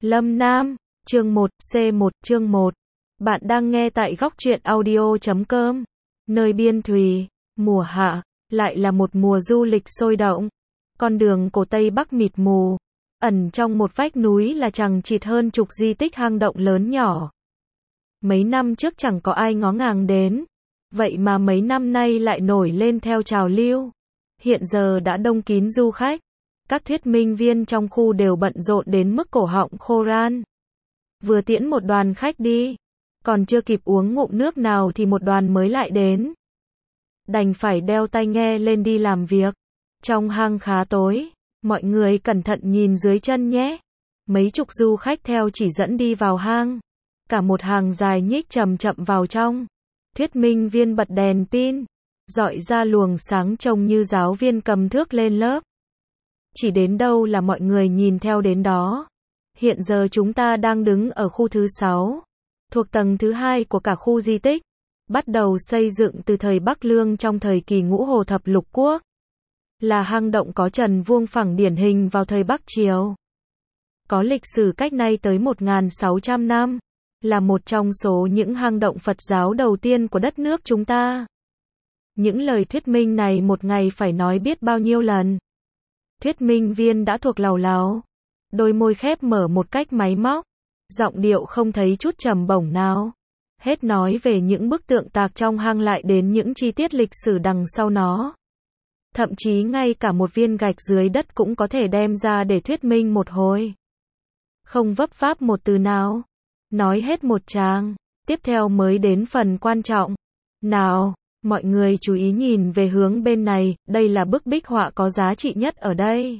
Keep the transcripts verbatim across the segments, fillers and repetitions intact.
Lâm Nam, chương một, C một, chương một. Bạn đang nghe tại góc truyện audio chấm com. Nơi biên thùy, mùa hạ, lại là một mùa du lịch sôi động. Con đường cổ Tây Bắc mịt mù, ẩn trong một vách núi là chằng chịt hơn chục di tích hang động lớn nhỏ. Mấy năm trước chẳng có ai ngó ngàng đến, vậy mà mấy năm nay lại nổi lên theo trào lưu. Hiện giờ đã đông kín du khách. Các thuyết minh viên trong khu đều bận rộn đến mức cổ họng khô ran. Vừa tiễn một đoàn khách đi, còn chưa kịp uống ngụm nước nào thì một đoàn mới lại đến. Đành phải đeo tai nghe lên đi làm việc. Trong hang khá tối, mọi người cẩn thận nhìn dưới chân nhé. Mấy chục du khách theo chỉ dẫn đi vào hang. Cả một hàng dài nhích chậm chậm vào trong. Thuyết minh viên bật đèn pin, dọi ra luồng sáng trông như giáo viên cầm thước lên lớp. Chỉ đến đâu là mọi người nhìn theo đến đó. Hiện giờ chúng ta đang đứng ở khu thứ sáu, thuộc tầng thứ hai của cả khu di tích, bắt đầu xây dựng từ thời Bắc Lương trong thời kỳ Ngũ Hồ Thập Lục Quốc. Là hang động có trần vuông phẳng điển hình vào thời Bắc Triều. Có lịch sử cách nay tới một nghìn sáu trăm năm, là một trong số những hang động Phật giáo đầu tiên của đất nước chúng ta. Những lời thuyết minh này một ngày phải nói biết bao nhiêu lần. Thuyết minh viên đã thuộc làu láo, đôi môi khép mở một cách máy móc, giọng điệu không thấy chút trầm bổng nào. Hết nói về những bức tượng tạc trong hang lại đến những chi tiết lịch sử đằng sau nó. Thậm chí ngay cả một viên gạch dưới đất cũng có thể đem ra để thuyết minh một hồi. Không vấp váp một từ nào. Nói hết một tràng, tiếp theo mới đến phần quan trọng. Nào, mọi người chú ý nhìn về hướng bên này, đây là bức bích họa có giá trị nhất ở đây.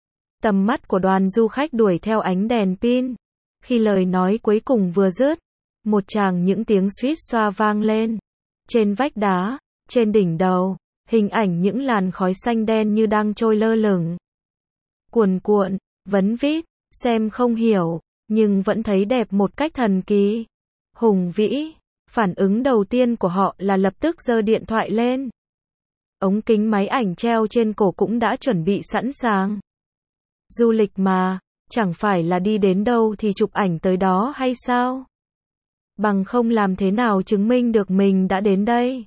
Tầm mắt của đoàn du khách đuổi theo ánh đèn pin. Khi lời nói cuối cùng vừa dứt, một tràng những tiếng suýt xoa vang lên. Trên vách đá, trên đỉnh đầu, hình ảnh những làn khói xanh đen như đang trôi lơ lửng. Cuồn cuộn, vấn vít, xem không hiểu, nhưng vẫn thấy đẹp một cách thần kỳ. Hùng vĩ. Phản ứng đầu tiên của họ là lập tức giơ điện thoại lên. Ống kính máy ảnh treo trên cổ cũng đã chuẩn bị sẵn sàng. Du lịch mà, chẳng phải là đi đến đâu thì chụp ảnh tới đó hay sao? Bằng không làm thế nào chứng minh được mình đã đến đây?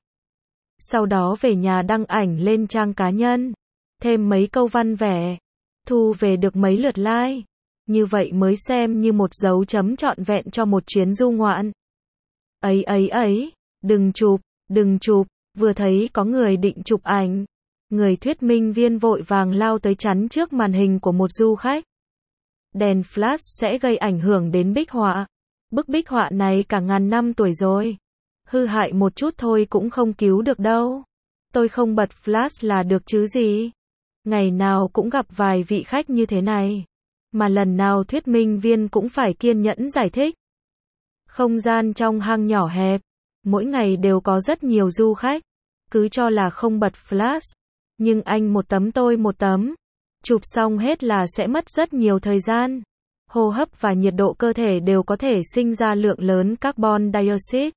Sau đó về nhà đăng ảnh lên trang cá nhân, thêm mấy câu văn vẻ, thu về được mấy lượt like. Như vậy mới xem như một dấu chấm trọn vẹn cho một chuyến du ngoạn. Ấy ấy ấy, đừng chụp, đừng chụp, vừa thấy có người định chụp ảnh. Người thuyết minh viên vội vàng lao tới chắn trước màn hình của một du khách. Đèn flash sẽ gây ảnh hưởng đến bích họa. Bức bích họa này cả ngàn năm tuổi rồi. Hư hại một chút thôi cũng không cứu được đâu. Tôi không bật flash là được chứ gì. Ngày nào cũng gặp vài vị khách như thế này. Mà lần nào thuyết minh viên cũng phải kiên nhẫn giải thích. Không gian trong hang nhỏ hẹp, mỗi ngày đều có rất nhiều du khách, cứ cho là không bật flash, nhưng anh một tấm tôi một tấm, chụp xong hết là sẽ mất rất nhiều thời gian. Hô hấp và nhiệt độ cơ thể đều có thể sinh ra lượng lớn carbon dioxide.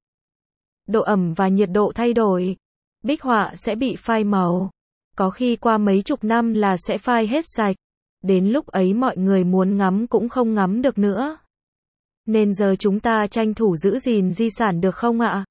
Độ ẩm và nhiệt độ thay đổi, bích họa sẽ bị phai màu, có khi qua mấy chục năm là sẽ phai hết sạch, đến lúc ấy mọi người muốn ngắm cũng không ngắm được nữa. Nên giờ chúng ta tranh thủ giữ gìn di sản được không ạ?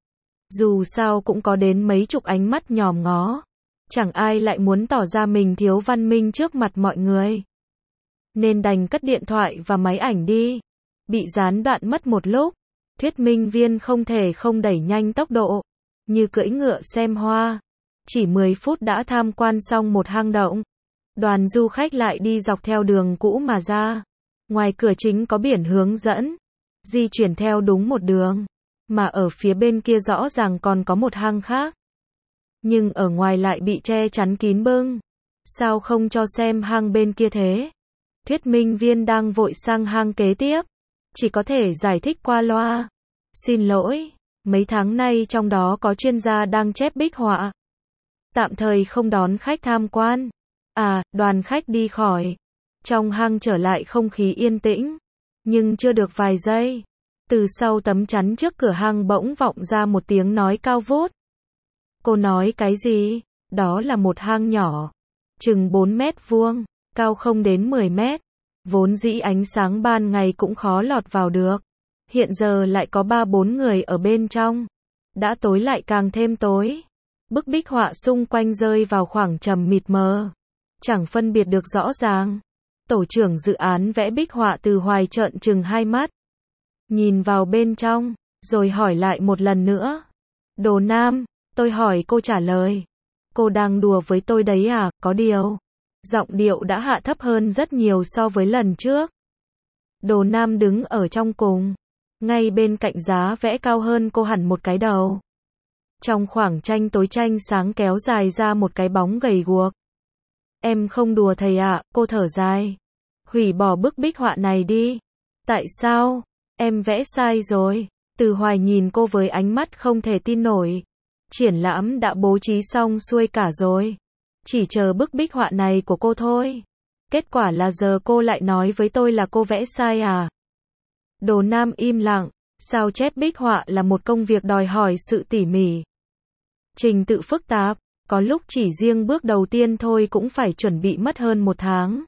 Dù sao cũng có đến mấy chục ánh mắt nhòm ngó. Chẳng ai lại muốn tỏ ra mình thiếu văn minh trước mặt mọi người. Nên đành cất điện thoại và máy ảnh đi. Bị gián đoạn mất một lúc. Thuyết minh viên không thể không đẩy nhanh tốc độ. Như cưỡi ngựa xem hoa. Chỉ mười phút đã tham quan xong một hang động. Đoàn du khách lại đi dọc theo đường cũ mà ra. Ngoài cửa chính có biển hướng dẫn, di chuyển theo đúng một đường, mà ở phía bên kia rõ ràng còn có một hang khác. Nhưng ở ngoài lại bị che chắn kín bưng. Sao không cho xem hang bên kia thế? Thuyết minh viên đang vội sang hang kế tiếp, chỉ có thể giải thích qua loa. Xin lỗi, mấy tháng nay trong đó có chuyên gia đang chép bích họa. Tạm thời không đón khách tham quan. À, đoàn khách đi khỏi. Trong hang trở lại không khí yên tĩnh, nhưng chưa được vài giây, từ sau tấm chắn trước cửa hang bỗng vọng ra một tiếng nói cao vút. Cô nói cái gì? Đó là một hang nhỏ, chừng bốn mét vuông, cao không đến mười mét. Vốn dĩ ánh sáng ban ngày cũng khó lọt vào được. Hiện giờ lại có ba bốn người ở bên trong. Đã tối lại càng thêm tối. Bức bích họa xung quanh rơi vào khoảng trầm mịt mờ. Chẳng phân biệt được rõ ràng. Tổ trưởng dự án vẽ bích họa Từ Hoài trợn trừng hai mắt. Nhìn vào bên trong, rồi hỏi lại một lần nữa. Đồ Nam, tôi hỏi cô trả lời. Cô đang đùa với tôi đấy à, có điều. Giọng điệu đã hạ thấp hơn rất nhiều so với lần trước. Đồ Nam đứng ở trong cùng. Ngay bên cạnh giá vẽ cao hơn cô hẳn một cái đầu. Trong khoảng tranh tối tranh sáng kéo dài ra một cái bóng gầy guộc. Em không đùa thầy ạ, cô thở dài. Hủy bỏ bức bích họa này đi. Tại sao? Em vẽ sai rồi. Từ Hoài nhìn cô với ánh mắt không thể tin nổi. Triển lãm đã bố trí xong xuôi cả rồi. Chỉ chờ bức bích họa này của cô thôi. Kết quả là giờ cô lại nói với tôi là cô vẽ sai à? Đồ Nam im lặng. Sao chép bích họa là một công việc đòi hỏi sự tỉ mỉ. Trình tự phức tạp. Có lúc chỉ riêng bước đầu tiên thôi cũng phải chuẩn bị mất hơn một tháng.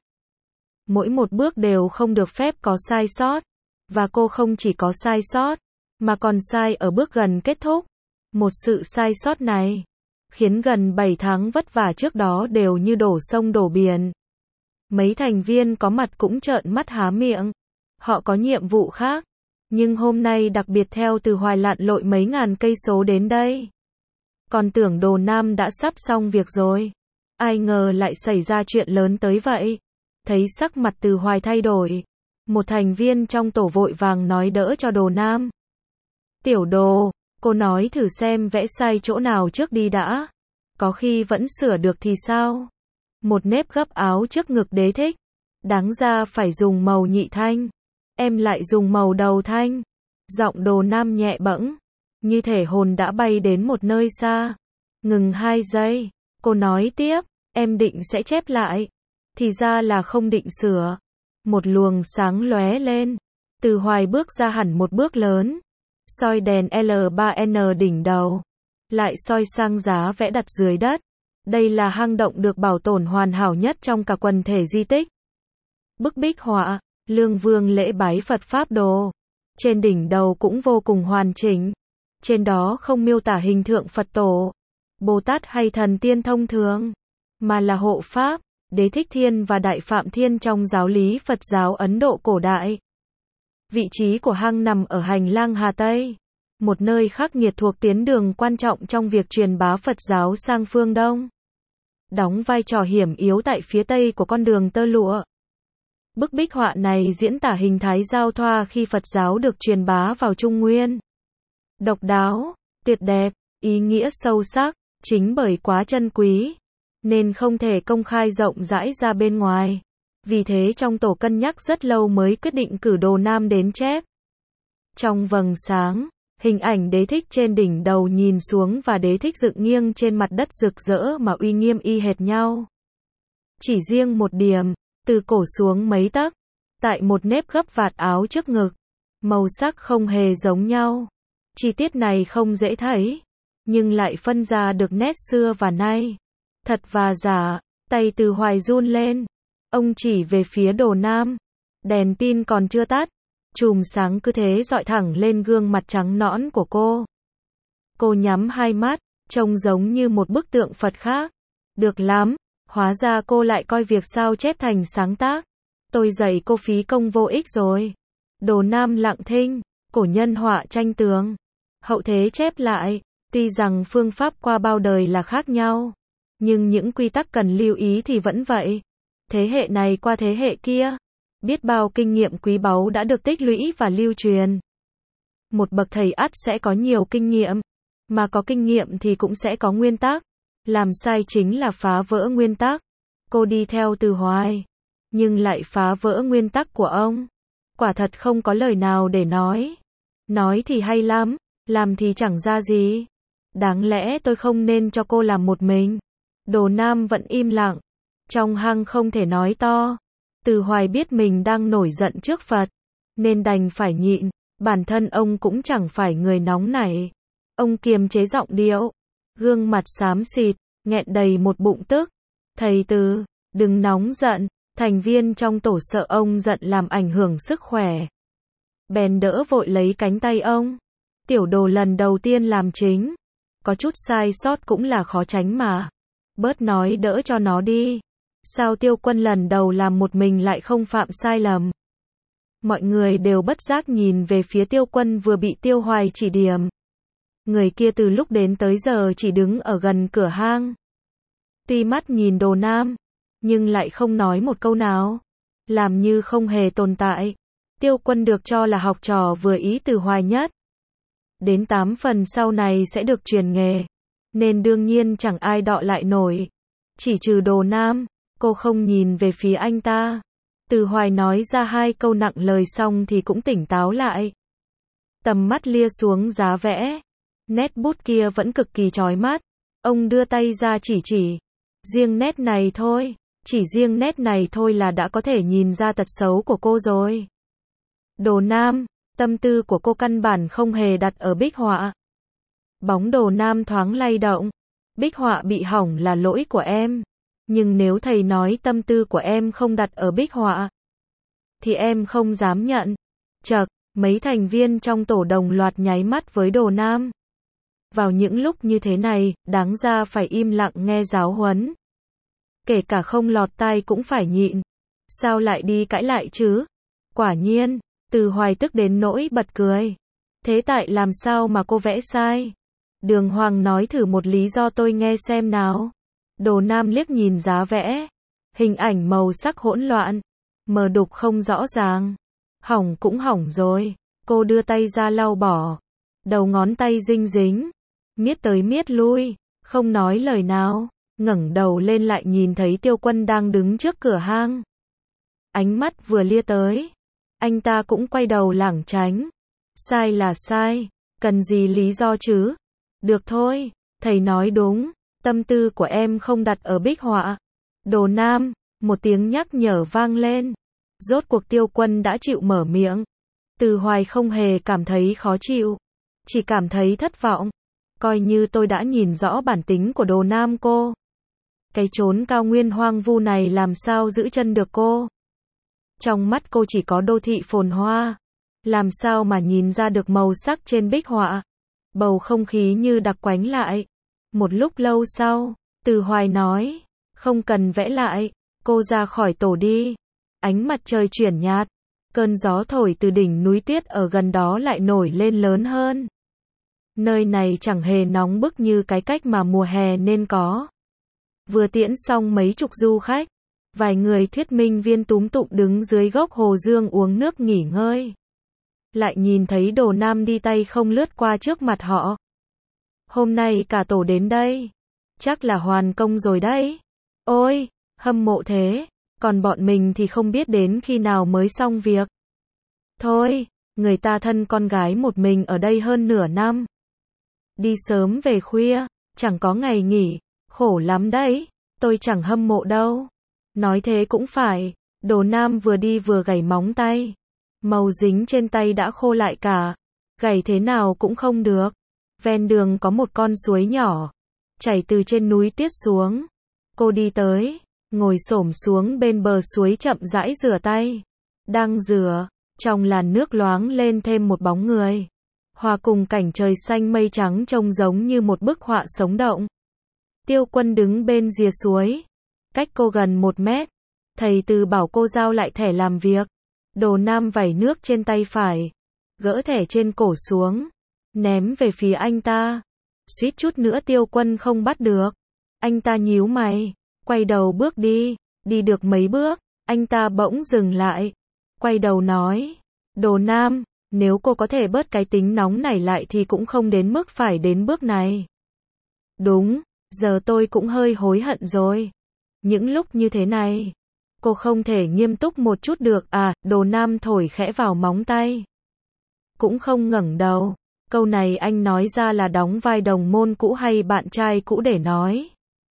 Mỗi một bước đều không được phép có sai sót. Và cô không chỉ có sai sót, mà còn sai ở bước gần kết thúc. Một sự sai sót này khiến gần bảy tháng vất vả trước đó đều như đổ sông đổ biển. Mấy thành viên có mặt cũng trợn mắt há miệng. Họ có nhiệm vụ khác, nhưng hôm nay đặc biệt theo Từ Hoài lặn lội mấy ngàn cây số đến đây. Còn tưởng Đồ Nam đã sắp xong việc rồi. Ai ngờ lại xảy ra chuyện lớn tới vậy. Thấy sắc mặt Từ Hoài thay đổi, một thành viên trong tổ vội vàng nói đỡ cho Đồ Nam. Tiểu Đồ, cô nói thử xem vẽ sai chỗ nào trước đi đã. Có khi vẫn sửa được thì sao? Một nếp gấp áo trước ngực Đế thích. Đáng ra phải dùng màu nhị thanh. Em lại dùng màu đầu thanh. Giọng Đồ Nam nhẹ bẫng, như thể hồn đã bay đến một nơi xa. Ngừng hai giây, cô nói tiếp, em định sẽ chép lại. Thì ra là không định sửa. Một luồng sáng lóe lên. Từ Hoài bước ra hẳn một bước lớn. Soi đèn L ba N đỉnh đầu. Lại soi sang giá vẽ đặt dưới đất. Đây là hang động được bảo tồn hoàn hảo nhất trong cả quần thể di tích. Bức bích họa, Lương Vương lễ bái Phật Pháp Đồ. Trên đỉnh đầu cũng vô cùng hoàn chỉnh. Trên đó không miêu tả hình tượng Phật Tổ, Bồ Tát hay thần tiên thông thường, mà là hộ Pháp, Đế Thích Thiên và Đại Phạm Thiên trong giáo lý Phật giáo Ấn Độ cổ đại. Vị trí của hang nằm ở hành lang Hà Tây, một nơi khắc nghiệt thuộc tuyến đường quan trọng trong việc truyền bá Phật giáo sang phương Đông, đóng vai trò hiểm yếu tại phía Tây của con đường tơ lụa. Bức bích họa này diễn tả hình thái giao thoa khi Phật giáo được truyền bá vào Trung Nguyên. Độc đáo, tuyệt đẹp, ý nghĩa sâu sắc, chính bởi quá chân quý, nên không thể công khai rộng rãi ra bên ngoài. Vì thế trong tổ cân nhắc rất lâu mới quyết định cử Đồ Nam đến chép. Trong vầng sáng, hình ảnh Đế thích trên đỉnh đầu nhìn xuống và Đế thích dựng nghiêng trên mặt đất rực rỡ mà uy nghiêm y hệt nhau. Chỉ riêng một điểm, từ cổ xuống mấy tấc, tại một nếp gấp vạt áo trước ngực, màu sắc không hề giống nhau. Chi tiết này không dễ thấy, nhưng lại phân ra được nét xưa và nay. Thật và giả, tay Từ Hoài run lên. Ông chỉ về phía Đồ Nam. Đèn pin còn chưa tắt. Chùm sáng cứ thế dọi thẳng lên gương mặt trắng nõn của cô. Cô nhắm hai mắt, trông giống như một bức tượng Phật khác. Được lắm, hóa ra cô lại coi việc sao chép thành sáng tác. Tôi dạy cô phí công vô ích rồi. Đồ Nam lặng thinh, cổ nhân họa tranh tường, hậu thế chép lại. Tuy rằng phương pháp qua bao đời là khác nhau, nhưng những quy tắc cần lưu ý thì vẫn vậy. Thế hệ này qua thế hệ kia, biết bao kinh nghiệm quý báu đã được tích lũy và lưu truyền. Một bậc thầy ắt sẽ có nhiều kinh nghiệm, mà có kinh nghiệm thì cũng sẽ có nguyên tắc. Làm sai chính là phá vỡ nguyên tắc. Cô đi theo Từ Hoài, nhưng lại phá vỡ nguyên tắc của ông. Quả thật không có lời nào để nói. Nói thì hay lắm, làm thì chẳng ra gì. Đáng lẽ tôi không nên cho cô làm một mình. Đồ Nam vẫn im lặng. Trong hang không thể nói to. Từ Hoài biết mình đang nổi giận trước Phật, nên đành phải nhịn. Bản thân ông cũng chẳng phải người nóng nảy. Ông kiềm chế giọng điệu, gương mặt xám xịt, nghẹn đầy một bụng tức. Thầy Từ, đừng nóng giận. Thành viên trong tổ sợ ông giận làm ảnh hưởng sức khỏe. Bèn đỡ vội lấy cánh tay ông. Tiểu Đồ lần đầu tiên làm chính. Có chút sai sót cũng là khó tránh mà. Bớt nói đỡ cho nó đi. Sao Tiêu Quân lần đầu làm một mình lại không phạm sai lầm? Mọi người đều bất giác nhìn về phía Tiêu Quân vừa bị Tiêu Hoài chỉ điểm. Người kia từ lúc đến tới giờ chỉ đứng ở gần cửa hang. Tuy mắt nhìn Đồ Nam, nhưng lại không nói một câu nào. Làm như không hề tồn tại. Tiêu Quân được cho là học trò vừa ý từ Hoài Nhất. Đến tám phần sau này sẽ được truyền nghề. Nên đương nhiên chẳng ai đọ lại nổi. Chỉ trừ Đồ Nam, cô không nhìn về phía anh ta. Từ Hoài nói ra hai câu nặng lời xong thì cũng tỉnh táo lại. Tầm mắt lia xuống giá vẽ. Nét bút kia vẫn cực kỳ chói mắt. Ông đưa tay ra chỉ chỉ. Riêng nét này thôi. Chỉ riêng nét này thôi là đã có thể nhìn ra tật xấu của cô rồi. Đồ Nam, tâm tư của cô căn bản không hề đặt ở bích họa. Bóng Đồ Nam thoáng lay động. Bích họa bị hỏng là lỗi của em. Nhưng nếu thầy nói tâm tư của em không đặt ở bích họa, thì em không dám nhận. Chậc, mấy thành viên trong tổ đồng loạt nháy mắt với Đồ Nam. Vào những lúc như thế này, đáng ra phải im lặng nghe giáo huấn. Kể cả không lọt tai cũng phải nhịn. Sao lại đi cãi lại chứ? Quả nhiên, Từ Hoài tức đến nỗi bật cười. Thế tại làm sao mà cô vẽ sai? Đường Hoàng nói thử một lý do tôi nghe xem nào. Đồ Nam liếc nhìn giá vẽ. Hình ảnh màu sắc hỗn loạn. Mờ đục không rõ ràng. Hỏng cũng hỏng rồi. Cô đưa tay ra lau bỏ. Đầu ngón tay dinh dính. Miết tới miết lui. Không nói lời nào. Ngẩng đầu lên lại nhìn thấy Tiêu Quân đang đứng trước cửa hang. Ánh mắt vừa lia tới. Anh ta cũng quay đầu lảng tránh. Sai là sai. Cần gì lý do chứ? Được thôi. Thầy nói đúng. Tâm tư của em không đặt ở bích họa. Đồ Nam, một tiếng nhắc nhở vang lên. Rốt cuộc Tiêu Quân đã chịu mở miệng. Từ Hoài không hề cảm thấy khó chịu. Chỉ cảm thấy thất vọng. Coi như tôi đã nhìn rõ bản tính của Đồ Nam cô. Cái chốn cao nguyên hoang vu này làm sao giữ chân được cô. Trong mắt cô chỉ có đô thị phồn hoa. Làm sao mà nhìn ra được màu sắc trên bích họa. Bầu không khí như đặc quánh lại. Một lúc lâu sau, Từ Hoài nói, không cần vẽ lại, cô ra khỏi tổ đi. Ánh mặt trời chuyển nhạt, cơn gió thổi từ đỉnh núi tuyết ở gần đó lại nổi lên lớn hơn. Nơi này chẳng hề nóng bức như cái cách mà mùa hè nên có. Vừa tiễn xong mấy chục du khách, vài người thuyết minh viên túm tụm đứng dưới gốc hồ dương uống nước nghỉ ngơi. Lại nhìn thấy Đồ Nam đi tay không lướt qua trước mặt họ. Hôm nay cả tổ đến đây. Chắc là hoàn công rồi đấy. Ôi, hâm mộ thế. Còn bọn mình thì không biết đến khi nào mới xong việc. Thôi, người ta thân con gái một mình ở đây hơn nửa năm. Đi sớm về khuya, chẳng có ngày nghỉ. Khổ lắm đấy. Tôi chẳng hâm mộ đâu. Nói thế cũng phải. Đồ Nam vừa đi vừa gảy móng tay. Màu dính trên tay đã khô lại cả. Gảy thế nào cũng không được. Ven đường có một con suối nhỏ, chảy từ trên núi tuyết xuống. Cô đi tới, ngồi xổm xuống bên bờ suối chậm rãi rửa tay. Đang rửa, trong làn nước loáng lên thêm một bóng người. Hòa cùng cảnh trời xanh mây trắng trông giống như một bức họa sống động. Tiêu Quân đứng bên rìa suối, cách cô gần một mét. Thầy Từ bảo cô giao lại thẻ làm việc. Đồ Nam vẩy nước trên tay phải, gỡ thẻ trên cổ xuống, ném về phía anh ta. Suýt chút nữa Tiêu Quân không bắt được. Anh ta nhíu mày, quay đầu bước đi. Đi được mấy bước, anh ta bỗng dừng lại. Quay đầu nói, Đồ Nam, nếu cô có thể bớt cái tính nóng này lại thì cũng không đến mức phải đến bước này. Đúng, giờ tôi cũng hơi hối hận rồi. Những lúc như thế này, cô không thể nghiêm túc một chút được à? Đồ Nam thổi khẽ vào móng tay. Cũng không ngẩng đầu. Câu này anh nói ra là đóng vai đồng môn cũ hay bạn trai cũ để nói.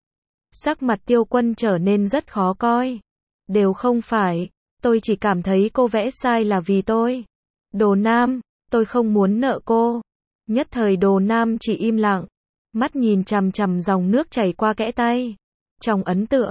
Sắc mặt Tiêu Quân trở nên rất khó coi. Đều không phải, tôi chỉ cảm thấy cô vẽ sai là vì tôi. Đồ Nam, tôi không muốn nợ cô. Nhất thời Đồ Nam chỉ im lặng, mắt nhìn chằm chằm dòng nước chảy qua kẽ tay. Trong ấn tượng,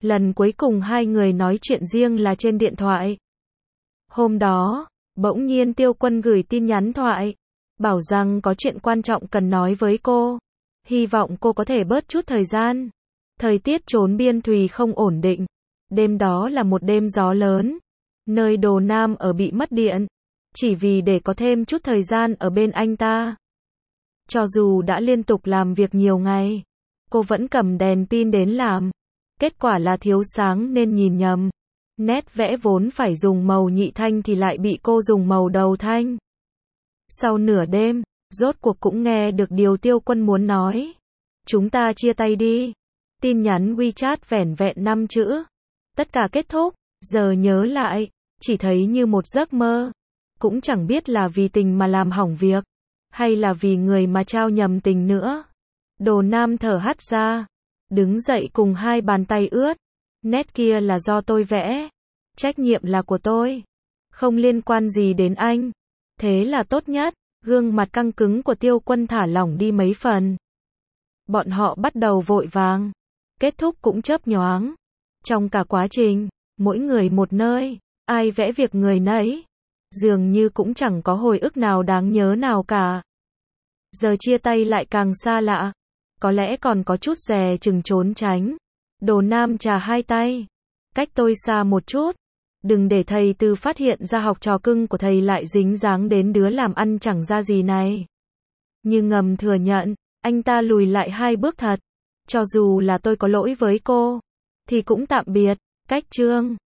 Lần cuối cùng hai người nói chuyện riêng là trên điện thoại. Hôm đó, bỗng nhiên Tiêu Quân gửi tin nhắn thoại, bảo rằng có chuyện quan trọng cần nói với cô. Hy vọng cô có thể bớt chút thời gian. Thời tiết trốn biên thùy không ổn định. Đêm đó là một đêm gió lớn. Nơi Đồ Nam ở bị mất điện. Chỉ vì để có thêm chút thời gian ở bên anh ta. Cho dù đã liên tục làm việc nhiều ngày, cô vẫn cầm đèn pin đến làm. Kết quả là thiếu sáng nên nhìn nhầm. Nét vẽ vốn phải dùng màu nhị thanh thì lại bị cô dùng màu đầu thanh. Sau nửa đêm, rốt cuộc cũng nghe được điều Tiêu Quân muốn nói. Chúng ta chia tay đi. Tin nhắn WeChat vẻn vẹn năm chữ. Tất cả kết thúc, giờ nhớ lại, chỉ thấy như một giấc mơ. Cũng chẳng biết là vì tình mà làm hỏng việc, hay là vì người mà trao nhầm tình nữa. Đồ Nam thở hắt ra, đứng dậy cùng hai bàn tay ướt. Nét kia là do tôi vẽ. Trách nhiệm là của tôi. Không liên quan gì đến anh. Thế là tốt nhất. Gương mặt căng cứng của Tiêu Quân thả lỏng đi mấy phần. Bọn họ bắt đầu vội vàng. Kết thúc cũng chớp nhoáng. Trong cả quá trình, mỗi người một nơi, ai vẽ việc người nấy. Dường như cũng chẳng có hồi ức nào đáng nhớ nào cả. Giờ chia tay lại càng xa lạ. Có lẽ còn có chút dè chừng trốn tránh. Đồ Nam chà hai tay. Cách tôi xa một chút. Đừng để thầy Từ phát hiện ra học trò cưng của thầy lại dính dáng đến đứa làm ăn chẳng ra gì này. Như ngầm thừa nhận, anh ta lùi lại hai bước thật. Cho dù là tôi có lỗi với cô, thì cũng tạm biệt. Cách chương